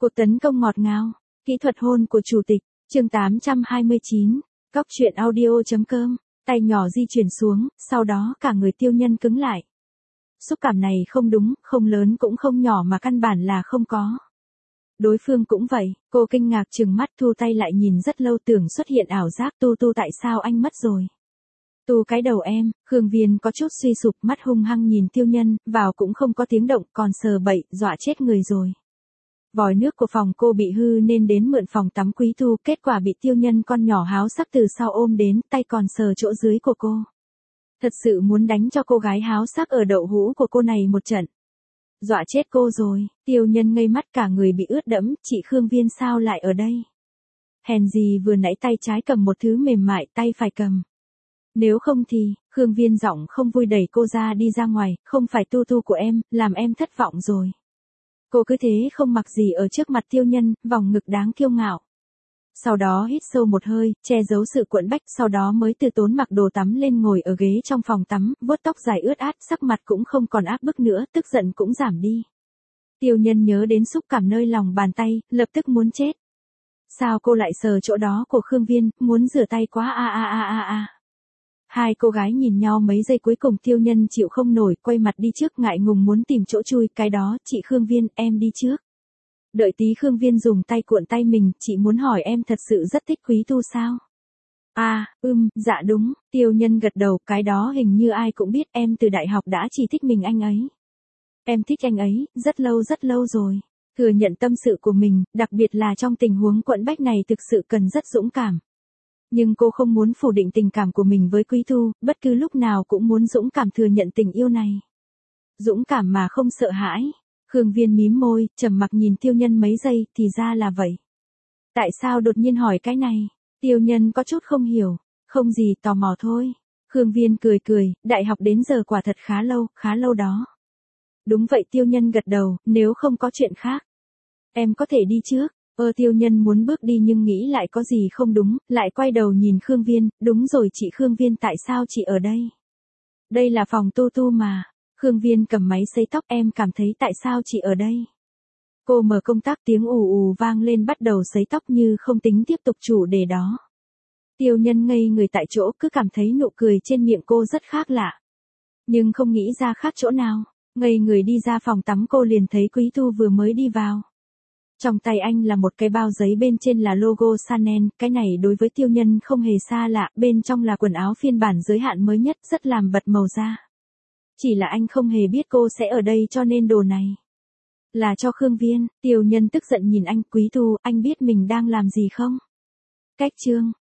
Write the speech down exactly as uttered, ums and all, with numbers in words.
Cuộc tấn công ngọt ngào, kỹ thuật hôn của chủ tịch, chương tám trăm hai mươi chín, Cóc truyện audio.com, tay nhỏ di chuyển xuống, sau đó cả người Tiêu Nhân cứng lại. Xúc cảm này không đúng, không lớn cũng không nhỏ mà căn bản là không có. Đối phương cũng vậy, cô kinh ngạc trừng mắt thu tay lại nhìn rất lâu tưởng xuất hiện ảo giác tu tu tại sao anh mất rồi. Tu cái đầu em, Khương Viên có chút suy sụp mắt hung hăng nhìn Tiêu Nhân, vào cũng không có tiếng động còn sờ bậy, dọa chết người rồi. Vòi nước của phòng cô bị hư nên đến mượn phòng tắm Quý Tu, kết quả bị Tiêu Nhân con nhỏ háo sắc từ sau ôm đến, tay còn sờ chỗ dưới của cô. Thật sự muốn đánh cho cô gái háo sắc ở đậu hũ của cô này một trận. Dọa chết cô rồi, Tiêu Nhân ngây mắt cả người bị ướt đẫm, chị Khương Viên sao lại ở đây? Hèn gì vừa nãy tay trái cầm một thứ mềm mại, tay phải cầm. Nếu không thì, Khương Viên giọng không vui đẩy cô ra đi ra ngoài, không phải tu tu của em, làm em thất vọng rồi. Cô cứ thế không mặc gì ở trước mặt Tiêu Nhân, vòng ngực đáng kiêu ngạo. Sau đó hít sâu một hơi, che giấu sự cuộn bách, sau đó mới từ tốn mặc đồ tắm lên ngồi ở ghế trong phòng tắm, vuốt tóc dài ướt át, sắc mặt cũng không còn áp bức nữa, tức giận cũng giảm đi. Tiêu Nhân nhớ đến xúc cảm nơi lòng bàn tay, lập tức muốn chết. Sao cô lại sờ chỗ đó của Khương Viên, muốn rửa tay quá a a a a a. Hai cô gái nhìn nhau mấy giây cuối cùng Tiêu Nhân chịu không nổi, quay mặt đi trước ngại ngùng muốn tìm chỗ chui, cái đó, chị Khương Viên, em đi trước. Đợi tí Khương Viên dùng tay cuộn tay mình, chị muốn hỏi em thật sự rất thích Quý Tu sao? À, ưm, dạ đúng, Tiêu Nhân gật đầu, cái đó hình như ai cũng biết, em từ đại học đã chỉ thích mình anh ấy. Em thích anh ấy, rất lâu rất lâu rồi. Thừa nhận tâm sự của mình, đặc biệt là trong tình huống quẫn bách này thực sự cần rất dũng cảm. Nhưng cô không muốn phủ định tình cảm của mình với Quý Tu, bất cứ lúc nào cũng muốn dũng cảm thừa nhận tình yêu này. Dũng cảm mà không sợ hãi. Khương Viên mím môi, trầm mặc nhìn Tiêu Nhân mấy giây, thì ra là vậy. Tại sao đột nhiên hỏi cái này? Tiêu Nhân có chút không hiểu. Không gì, tò mò thôi. Khương Viên cười cười, đại học đến giờ quả thật khá lâu, khá lâu đó. Đúng vậy Tiêu Nhân gật đầu, nếu không có chuyện khác. Em có thể đi trước. Ơ Tiêu Nhân muốn bước đi nhưng nghĩ lại có gì không đúng, lại quay đầu nhìn Khương Viên, đúng rồi chị Khương Viên tại sao chị ở đây? Đây là phòng tu tu mà. Khương Viên cầm máy sấy tóc em cảm thấy tại sao chị ở đây? Cô mở công tắc tiếng ù ù vang lên bắt đầu sấy tóc như không tính tiếp tục chủ đề đó. Tiêu Nhân ngây người tại chỗ cứ cảm thấy nụ cười trên miệng cô rất khác lạ. Nhưng không nghĩ ra khác chỗ nào, ngây người đi ra phòng tắm cô liền thấy Quý Tu vừa mới đi vào. Trong tay anh là một cái bao giấy bên trên là logo Chanel, cái này đối với Tiêu Nhân không hề xa lạ, bên trong là quần áo phiên bản giới hạn mới nhất rất làm bật màu da. Chỉ là anh không hề biết cô sẽ ở đây cho nên đồ này là cho Khương Viên. Tiêu Nhân tức giận nhìn anh, Quý Tu, anh biết mình đang làm gì không? Cách chương